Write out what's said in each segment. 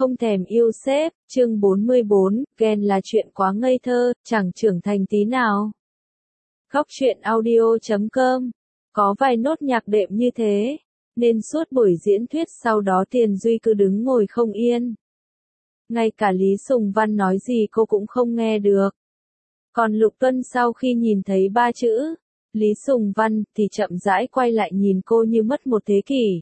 không thèm yêu sếp, chương 44, ghen là chuyện quá ngây thơ, chẳng trưởng thành tí nào. Góc truyện audio.com, có vài nốt nhạc đệm như thế, nên suốt buổi diễn thuyết sau đó Tiền Duy cứ đứng ngồi không yên. Ngay cả Lý Sùng Văn nói gì cô cũng không nghe được. Còn Lục Tuân sau khi nhìn thấy ba chữ Lý Sùng Văn thì chậm rãi quay lại nhìn cô như mất một thế kỷ.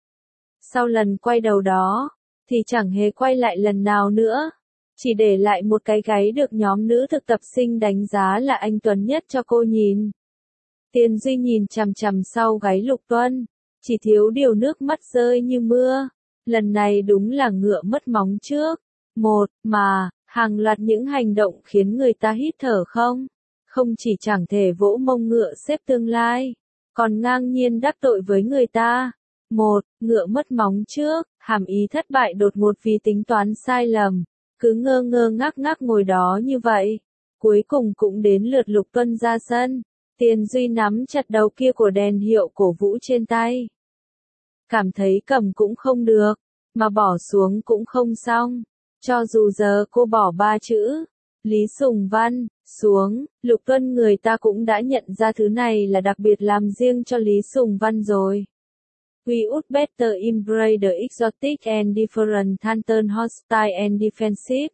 Sau lần quay đầu đó, thì chẳng hề quay lại lần nào nữa, chỉ để lại một cái gáy được nhóm nữ thực tập sinh đánh giá là anh tuấn nhất cho cô nhìn. Tiền Duy nhìn chằm chằm sau gáy Lục Tuân, chỉ thiếu điều nước mắt rơi như mưa. Lần này đúng là ngựa mất móng trước. Một, mà, hàng loạt những hành động khiến người ta hít thở không? Không chỉ chẳng thể vỗ mông ngựa xếp tương lai, còn ngang nhiên đắc tội với người ta. Một, ngựa mất móng trước, hàm ý thất bại đột ngột vì tính toán sai lầm, cứ ngơ ngơ ngác ngác ngồi đó như vậy. Cuối cùng cũng đến lượt Lục Tuân ra sân, Tiền Duy nắm chặt đầu kia của đèn hiệu cổ vũ trên tay. Cảm thấy cầm cũng không được, mà bỏ xuống cũng không xong. Cho dù giờ cô bỏ ba chữ Lý Sùng Văn xuống, Lục Tuân người ta cũng đã nhận ra thứ này là đặc biệt làm riêng cho Lý Sùng Văn rồi. We would better embrace the exotic and different than hostile and defensive.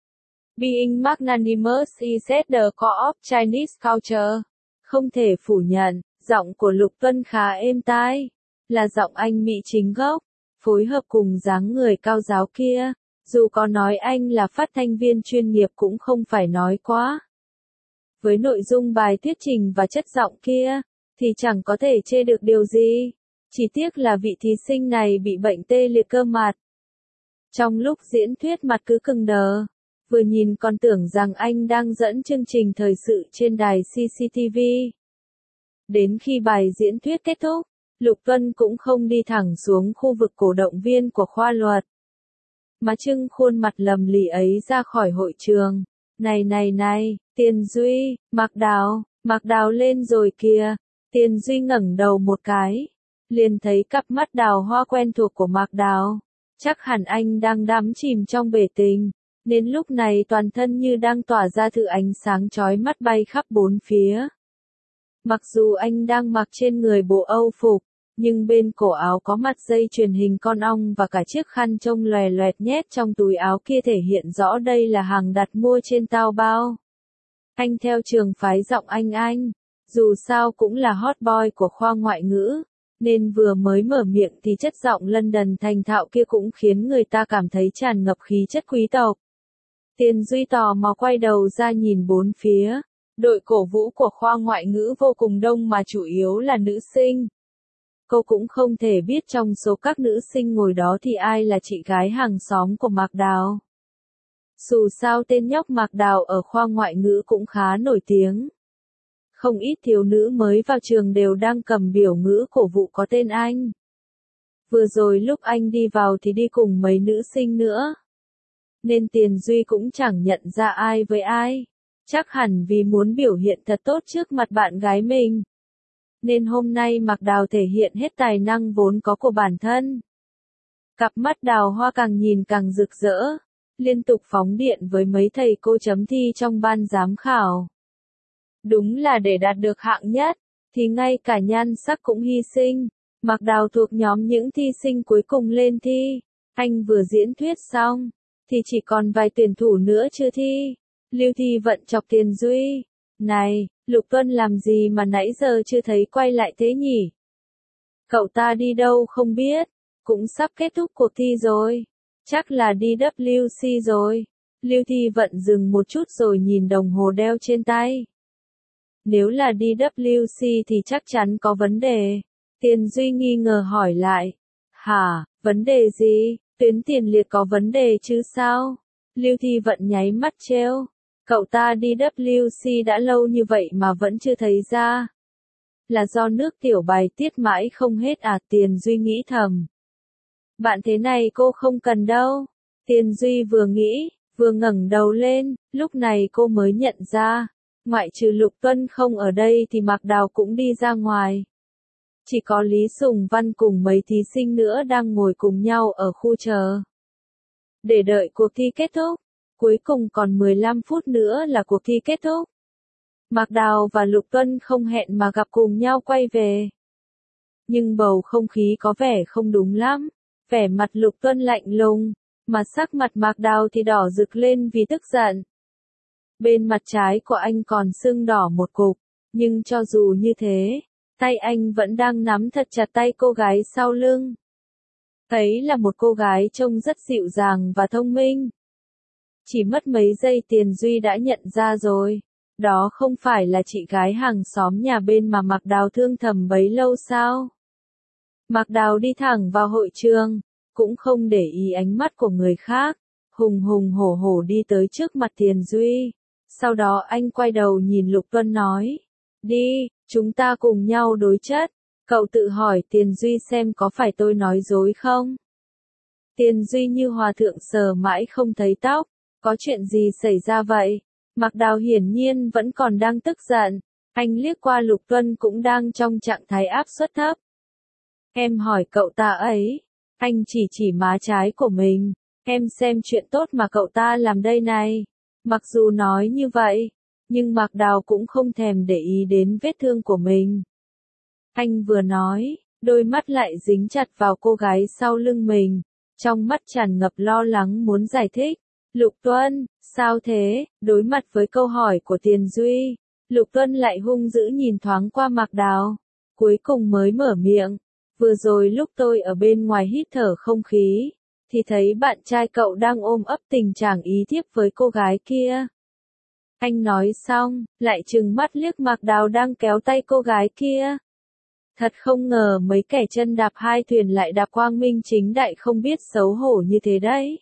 Being magnanimous is at the core of Chinese culture. Không thể phủ nhận, giọng của Lục Tuân khá êm tai, là giọng anh Mỹ chính gốc, phối hợp cùng dáng người cao ráo kia. Dù có nói anh là phát thanh viên chuyên nghiệp cũng không phải nói quá. Với nội dung bài thuyết trình và chất giọng kia, thì chẳng có thể chê được điều gì. Chỉ tiếc là vị thí sinh này bị bệnh tê liệt cơ mặt. Trong lúc diễn thuyết mặt cứ cứng đờ, vừa nhìn còn tưởng rằng anh đang dẫn chương trình thời sự trên đài CCTV. Đến khi bài diễn thuyết kết thúc, Lục Tuân cũng không đi thẳng xuống khu vực cổ động viên của khoa luật, mà trưng khuôn mặt lầm lì ấy ra khỏi hội trường. Này, Tiền Duy, Mạc Đào lên rồi kìa. Tiền Duy ngẩng đầu một cái, liền thấy cặp mắt đào hoa quen thuộc của Mạc Đào. Chắc hẳn anh đang đắm chìm trong bể tình, nên lúc này toàn thân như đang tỏa ra thứ ánh sáng chói mắt bay khắp bốn phía. Mặc dù anh đang mặc trên người bộ Âu phục, nhưng bên cổ áo có mặt dây chuyền hình con ong và cả chiếc khăn trông lòe loẹt nhét trong túi áo kia thể hiện rõ đây là hàng đặt mua trên Taobao. Anh theo trường phái giọng anh, dù sao cũng là hot boy của khoa ngoại ngữ, nên vừa mới mở miệng thì chất giọng London thành thạo kia cũng khiến người ta cảm thấy tràn ngập khí chất quý tộc. Tiền Duy tò mò quay đầu ra nhìn bốn phía, đội cổ vũ của khoa ngoại ngữ vô cùng đông mà chủ yếu là nữ sinh. Cô cũng không thể biết trong số các nữ sinh ngồi đó thì ai là chị gái hàng xóm của Mạc Đào. Dù sao tên nhóc Mạc Đào ở khoa ngoại ngữ cũng khá nổi tiếng. Không ít thiếu nữ mới vào trường đều đang cầm biểu ngữ cổ vũ có tên anh. Vừa rồi lúc anh đi vào thì đi cùng mấy nữ sinh nữa, nên Tiền Duy cũng chẳng nhận ra ai với ai. Chắc hẳn vì muốn biểu hiện thật tốt trước mặt bạn gái mình, nên hôm nay Mạc Đào thể hiện hết tài năng vốn có của bản thân. Cặp mắt đào hoa càng nhìn càng rực rỡ, liên tục phóng điện với mấy thầy cô chấm thi trong ban giám khảo. Đúng là để đạt được hạng nhất, thì ngay cả nhan sắc cũng hy sinh. Mạc Đào thuộc nhóm những thi sinh cuối cùng lên thi. Anh vừa diễn thuyết xong, thì chỉ còn vài tuyển thủ nữa chưa thi. Lưu Thi Vận chọc Tiền Duy. Này, Lục Tuân làm gì mà nãy giờ chưa thấy quay lại thế nhỉ? Cậu ta đi đâu không biết, cũng sắp kết thúc cuộc thi rồi. Chắc là đi WC rồi. Lưu Thi Vận dừng một chút rồi nhìn đồng hồ đeo trên tay. Nếu là đi WC thì chắc chắn có vấn đề. Tiền Duy nghi ngờ hỏi lại. Hả, vấn đề gì? Tuyến tiền liệt có vấn đề chứ sao? Lưu Thi Vận nháy mắt trêu. Cậu ta đi WC đã lâu như vậy mà vẫn chưa thấy ra. Là do nước tiểu bài tiết mãi không hết à? Tiền Duy nghĩ thầm. Bạn thế này cô không cần đâu. Tiền Duy vừa nghĩ, vừa ngẩng đầu lên, lúc này cô mới nhận ra. Ngoại trừ Lục Tuân không ở đây thì Mạc Đào cũng đi ra ngoài. Chỉ có Lý Sùng Văn cùng mấy thí sinh nữa đang ngồi cùng nhau ở khu chờ. để đợi cuộc thi kết thúc. Cuối cùng còn 15 phút nữa là cuộc thi kết thúc. Mạc Đào và Lục Tuân không hẹn mà gặp cùng nhau quay về. Nhưng bầu không khí có vẻ không đúng lắm. Vẻ mặt Lục Tuân lạnh lùng, mà sắc mặt Mạc Đào thì đỏ rực lên vì tức giận. Bên mặt trái của anh còn sưng đỏ một cục, nhưng cho dù như thế, tay anh vẫn đang nắm thật chặt tay cô gái sau lưng. Ấy là một cô gái trông rất dịu dàng và thông minh. Chỉ mất mấy giây Tiền Duy đã nhận ra rồi. Đó không phải là chị gái hàng xóm nhà bên mà Mạc Đào thương thầm bấy lâu sao? Mạc Đào đi thẳng vào hội trường, cũng không để ý ánh mắt của người khác, hùng hùng hổ hổ đi tới trước mặt Tiền Duy. Sau đó anh quay đầu nhìn Lục Tuân nói, đi, chúng ta cùng nhau đối chất. Cậu tự hỏi Tiền Duy xem có phải tôi nói dối không? Tiền Duy như hòa thượng sờ mãi không thấy tóc, có chuyện gì xảy ra vậy? Mạc Đào hiển nhiên vẫn còn đang tức giận, anh liếc qua Lục Tuân cũng đang trong trạng thái áp suất thấp. Em hỏi cậu ta ấy, anh chỉ má trái của mình, em xem chuyện tốt mà cậu ta làm đây này. Mặc dù nói như vậy, nhưng Mạc Đào cũng không thèm để ý đến vết thương của mình. Anh vừa nói, đôi mắt lại dính chặt vào cô gái sau lưng mình, trong mắt tràn ngập lo lắng muốn giải thích. Lục Tuân, sao thế? Đối mặt với câu hỏi của Tiền Duy, Lục Tuân lại hung dữ nhìn thoáng qua Mạc Đào, cuối cùng mới mở miệng. Vừa rồi lúc tôi ở bên ngoài hít thở không khí, thì thấy bạn trai cậu đang ôm ấp tình trạng ý thiếp với cô gái kia. Anh nói xong, lại trừng mắt liếc Mạc Đào đang kéo tay cô gái kia. Thật không ngờ mấy kẻ chân đạp hai thuyền lại đạp quang minh chính đại không biết xấu hổ như thế đấy.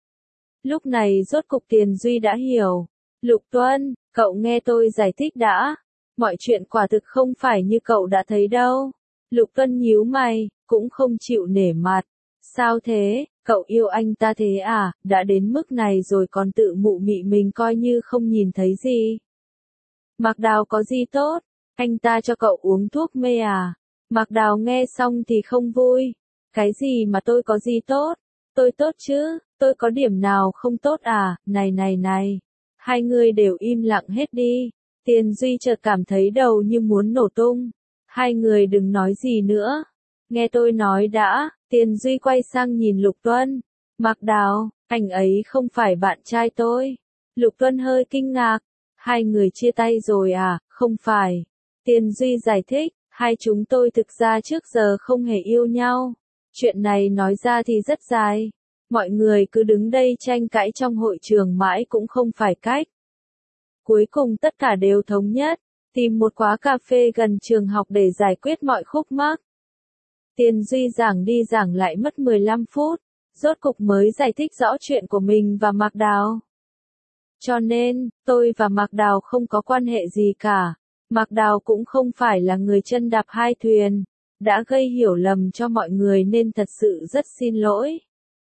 Lúc này rốt cục Tiền Duy đã hiểu. Lục Tuân, cậu nghe tôi giải thích đã. Mọi chuyện quả thực không phải như cậu đã thấy đâu. Lục Tuân nhíu mày, cũng không chịu nể mặt. Sao thế, cậu yêu anh ta thế à, đã đến mức này rồi còn tự mụ mị mình coi như không nhìn thấy gì. Mạc Đào có gì tốt, anh ta cho cậu uống thuốc mê à? Mạc Đào nghe xong thì không vui. Cái gì mà tôi có gì tốt? Tôi tốt chứ, tôi có điểm nào không tốt à? Này. Hai người đều im lặng hết đi. Tiền Duy chợt cảm thấy đầu như muốn nổ tung. Hai người đừng nói gì nữa. Nghe tôi nói đã. Tiền Duy quay sang nhìn Lục Tuân. Mạc Đào, anh ấy không phải bạn trai tôi. Lục Tuân hơi kinh ngạc. Hai người chia tay rồi à? Không phải. Tiền Duy giải thích. Hai chúng tôi thực ra trước giờ không hề yêu nhau. Chuyện này nói ra thì rất dài. Mọi người cứ đứng đây tranh cãi trong hội trường mãi cũng không phải cách. Cuối cùng tất cả đều thống nhất, tìm một quán cà phê gần trường học để giải quyết mọi khúc mắc. Tiền Duy giảng đi giảng lại mất 15 phút, rốt cục mới giải thích rõ chuyện của mình và Mạc Đào. Cho nên, tôi và Mạc Đào không có quan hệ gì cả. Mạc Đào cũng không phải là người chân đạp hai thuyền, đã gây hiểu lầm cho mọi người nên thật sự rất xin lỗi.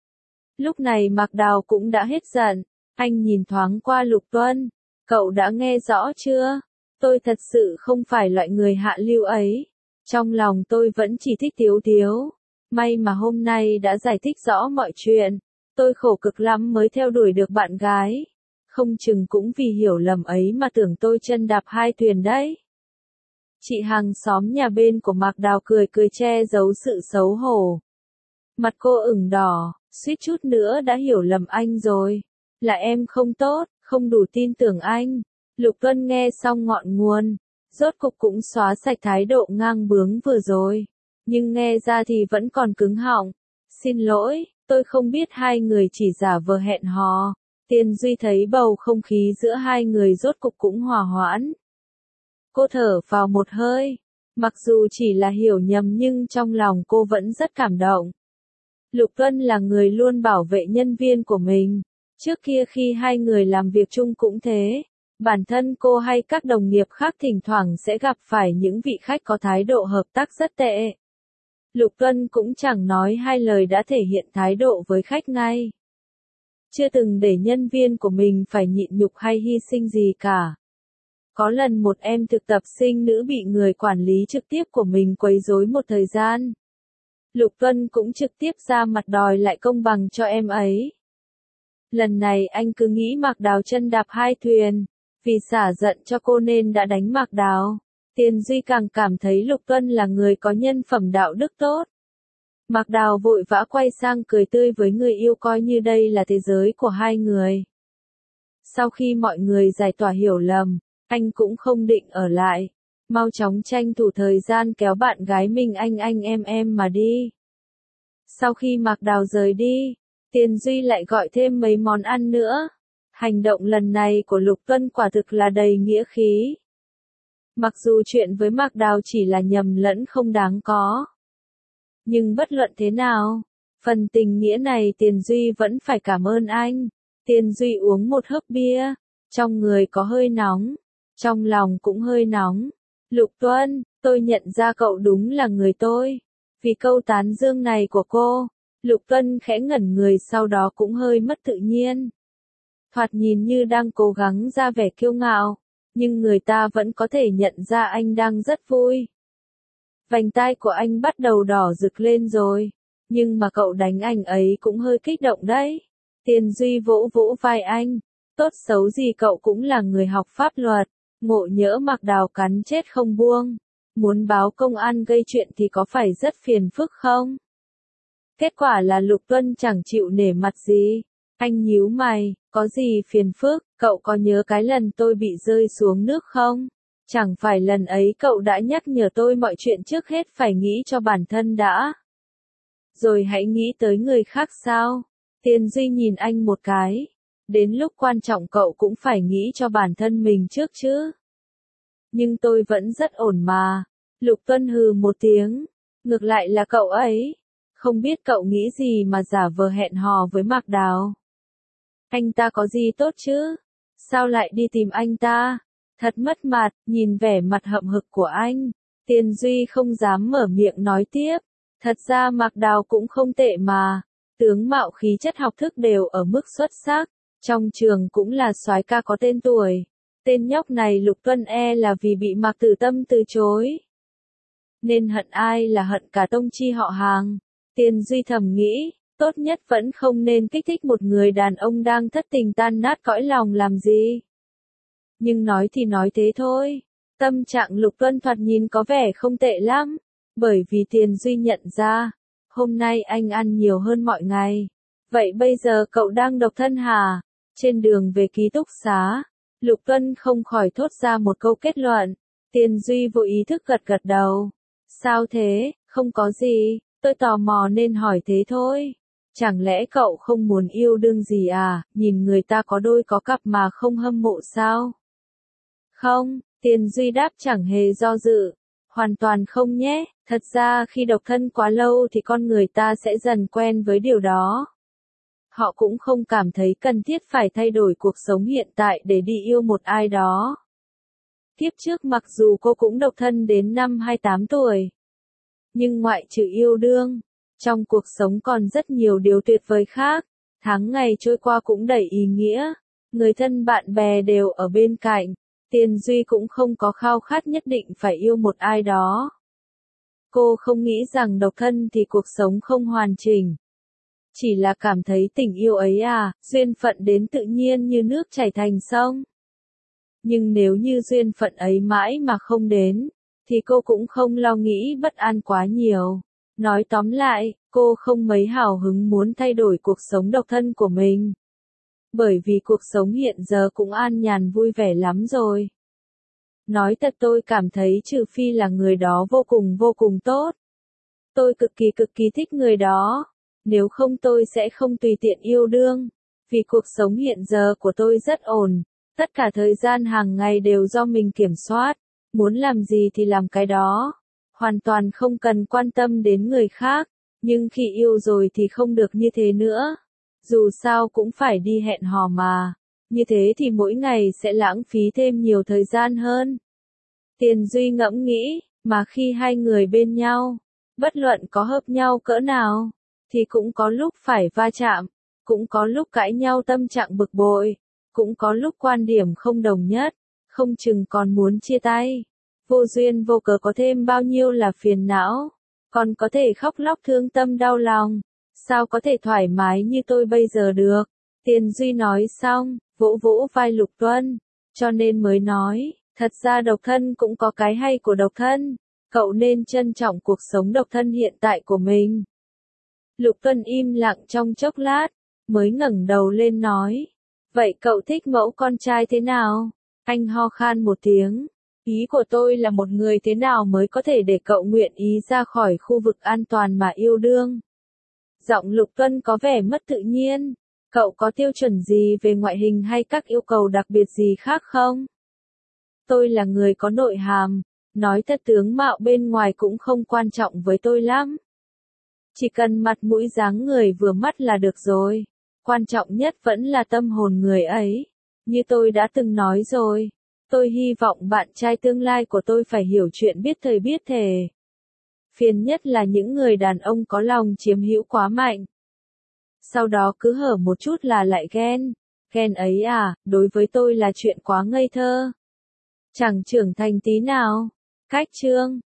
Lúc này Mạc Đào cũng đã hết giận, anh nhìn thoáng qua Lục Tuân, cậu đã nghe rõ chưa? Tôi thật sự không phải loại người hạ lưu ấy. Trong lòng tôi vẫn chỉ thích Tiếu Tiếu. May mà hôm nay đã giải thích rõ mọi chuyện. Tôi khổ cực lắm mới theo đuổi được bạn gái. Không chừng cũng vì hiểu lầm ấy mà tưởng tôi chân đạp hai thuyền đấy. Chị hàng xóm nhà bên của Mạc Đào cười che giấu sự xấu hổ. Mặt cô ửng đỏ, suýt chút nữa đã hiểu lầm anh rồi. Là em không tốt, không đủ tin tưởng anh. Lục Tuân nghe xong ngọn nguồn, rốt cục cũng xóa sạch thái độ ngang bướng vừa rồi. Nhưng nghe ra thì vẫn còn cứng họng. Xin lỗi, tôi không biết hai người chỉ giả vờ hẹn hò. Tiền Duy thấy bầu không khí giữa hai người rốt cục cũng hòa hoãn. Cô thở vào một hơi. Mặc dù chỉ là hiểu nhầm nhưng trong lòng cô vẫn rất cảm động. Lục Tuân là người luôn bảo vệ nhân viên của mình. Trước kia khi hai người làm việc chung cũng thế. Bản thân cô hay các đồng nghiệp khác thỉnh thoảng sẽ gặp phải những vị khách có thái độ hợp tác rất tệ. Lục Tuân cũng chẳng nói hai lời đã thể hiện thái độ với khách ngay. Chưa từng để nhân viên của mình phải nhịn nhục hay hy sinh gì cả. Có lần một em thực tập sinh nữ bị người quản lý trực tiếp của mình quấy rối một thời gian. Lục Tuân cũng trực tiếp ra mặt đòi lại công bằng cho em ấy. Lần này anh cứ nghĩ Mạc Đào chân đạp hai thuyền, vì xả giận cho cô nên đã đánh Mạc Đào. Tiền Duy càng cảm thấy Lục Tuân là người có nhân phẩm đạo đức tốt. Mạc Đào vội vã quay sang cười tươi với người yêu coi như đây là thế giới của hai người. Sau khi mọi người giải tỏa hiểu lầm, anh cũng không định ở lại. Mau chóng tranh thủ thời gian kéo bạn gái mình anh em mà đi. Sau khi Mạc Đào rời đi, Tiền Duy lại gọi thêm mấy món ăn nữa. Hành động lần này của Lục Tuân quả thực là đầy nghĩa khí. Mặc dù chuyện với Mạc Đào chỉ là nhầm lẫn không đáng có. Nhưng bất luận thế nào, phần tình nghĩa này Tiền Duy vẫn phải cảm ơn anh. Tiền Duy uống một hớp bia, trong người có hơi nóng, trong lòng cũng hơi nóng. Lục Tuân, tôi nhận ra cậu đúng là người tôi. Vì câu tán dương này của cô, Lục Tuân khẽ ngẩn người sau đó cũng hơi mất tự nhiên. Thoạt nhìn như đang cố gắng ra vẻ kiêu ngạo, nhưng người ta vẫn có thể nhận ra anh đang rất vui. Vành tai của anh bắt đầu đỏ rực lên rồi, nhưng mà cậu đánh anh ấy cũng hơi kích động đấy. Tiền Duy vỗ vỗ vai anh, tốt xấu gì cậu cũng là người học pháp luật, ngộ nhỡ Mạc Đào cắn chết không buông. Muốn báo công an gây chuyện thì có phải rất phiền phức không? Kết quả là Lục Tuân chẳng chịu nể mặt gì. Anh nhíu mày, có gì phiền phức, cậu có nhớ cái lần tôi bị rơi xuống nước không? Chẳng phải lần ấy cậu đã nhắc nhở tôi mọi chuyện trước hết phải nghĩ cho bản thân đã. Rồi hãy nghĩ tới người khác sao? Tiền Duy nhìn anh một cái. Đến lúc quan trọng cậu cũng phải nghĩ cho bản thân mình trước chứ. Nhưng tôi vẫn rất ổn mà. Lục Tuân hừ một tiếng. Ngược lại là cậu ấy. Không biết cậu nghĩ gì mà giả vờ hẹn hò với Mạc Đào. Anh ta có gì tốt chứ? Sao lại đi tìm anh ta? Thật mất mặt, nhìn vẻ mặt hậm hực của anh. Tiền Duy không dám mở miệng nói tiếp. Thật ra Mạc Đào cũng không tệ mà. Tướng mạo khí chất học thức đều ở mức xuất sắc. Trong trường cũng là soái ca có tên tuổi. Tên nhóc này Lục Tuân là vì bị Mạc Tử Tâm từ chối. Nên hận ai là hận cả tông chi họ hàng. Tiền Duy thầm nghĩ, tốt nhất vẫn không nên kích thích một người đàn ông đang thất tình tan nát cõi lòng làm gì. Nhưng nói thì nói thế thôi. Tâm trạng Lục Tuân thoạt nhìn có vẻ không tệ lắm. Bởi vì Tiền Duy nhận ra, hôm nay anh ăn nhiều hơn mọi ngày. Vậy bây giờ cậu đang độc thân hả? Trên đường về ký túc xá, Lục Tuân không khỏi thốt ra một câu kết luận. Tiền Duy vô ý thức gật gật đầu. Sao thế, không có gì, tôi tò mò nên hỏi thế thôi. Chẳng lẽ cậu không muốn yêu đương gì à, nhìn người ta có đôi có cặp mà không hâm mộ sao? Không, Tiền Duy đáp chẳng hề do dự. Hoàn toàn không nhé, thật ra khi độc thân quá lâu thì con người ta sẽ dần quen với điều đó. Họ cũng không cảm thấy cần thiết phải thay đổi cuộc sống hiện tại để đi yêu một ai đó. Kiếp trước mặc dù cô cũng độc thân đến năm 28 tuổi. Nhưng ngoại trừ yêu đương, trong cuộc sống còn rất nhiều điều tuyệt vời khác. Tháng ngày trôi qua cũng đầy ý nghĩa. Người thân bạn bè đều ở bên cạnh. Tiền Duy cũng không có khao khát nhất định phải yêu một ai đó. Cô không nghĩ rằng độc thân thì cuộc sống không hoàn chỉnh. Chỉ là cảm thấy tình yêu ấy duyên phận đến tự nhiên như nước chảy thành sông. Nhưng nếu như duyên phận ấy mãi mà không đến, thì cô cũng không lo nghĩ bất an quá nhiều. Nói tóm lại, cô không mấy hào hứng muốn thay đổi cuộc sống độc thân của mình. Bởi vì cuộc sống hiện giờ cũng an nhàn vui vẻ lắm rồi. Nói thật tôi cảm thấy trừ phi là người đó vô cùng tốt. Tôi cực kỳ thích người đó. Nếu không tôi sẽ không tùy tiện yêu đương. Vì cuộc sống hiện giờ của tôi rất ổn. Tất cả thời gian hàng ngày đều do mình kiểm soát. Muốn làm gì thì làm cái đó. Hoàn toàn không cần quan tâm đến người khác. Nhưng khi yêu rồi thì không được như thế nữa. Dù sao cũng phải đi hẹn hò mà. Như thế thì mỗi ngày sẽ lãng phí thêm nhiều thời gian hơn. Tiền Duy ngẫm nghĩ, mà khi hai người bên nhau, bất luận có hợp nhau cỡ nào, thì cũng có lúc phải va chạm, cũng có lúc cãi nhau tâm trạng bực bội, cũng có lúc quan điểm không đồng nhất, không chừng còn muốn chia tay. Vô duyên vô cớ có thêm bao nhiêu là phiền não, còn có thể khóc lóc thương tâm đau lòng, sao có thể thoải mái như tôi bây giờ được. Tiền Duy nói xong, vỗ vỗ vai Lục Tuân, cho nên mới nói, thật ra độc thân cũng có cái hay của độc thân, cậu nên trân trọng cuộc sống độc thân hiện tại của mình. Lục Tuân im lặng trong chốc lát, mới ngẩng đầu lên nói, vậy cậu thích mẫu con trai thế nào? Anh ho khan một tiếng, ý của tôi là một người thế nào mới có thể để cậu nguyện ý ra khỏi khu vực an toàn mà yêu đương. Giọng Lục Tuân có vẻ mất tự nhiên, cậu có tiêu chuẩn gì về ngoại hình hay các yêu cầu đặc biệt gì khác không? Tôi là người có nội hàm, nói thật tướng mạo bên ngoài cũng không quan trọng với tôi lắm. Chỉ cần mặt mũi dáng người vừa mắt là được rồi, quan trọng nhất vẫn là tâm hồn người ấy. Như tôi đã từng nói rồi, tôi hy vọng bạn trai tương lai của tôi phải hiểu chuyện biết thời biết thể. Phiền nhất là những người đàn ông có lòng chiếm hữu quá mạnh. Sau đó cứ hở một chút là lại ghen. Ghen ấy à, đối với tôi là chuyện quá ngây thơ. Chẳng trưởng thành tí nào. Cách chương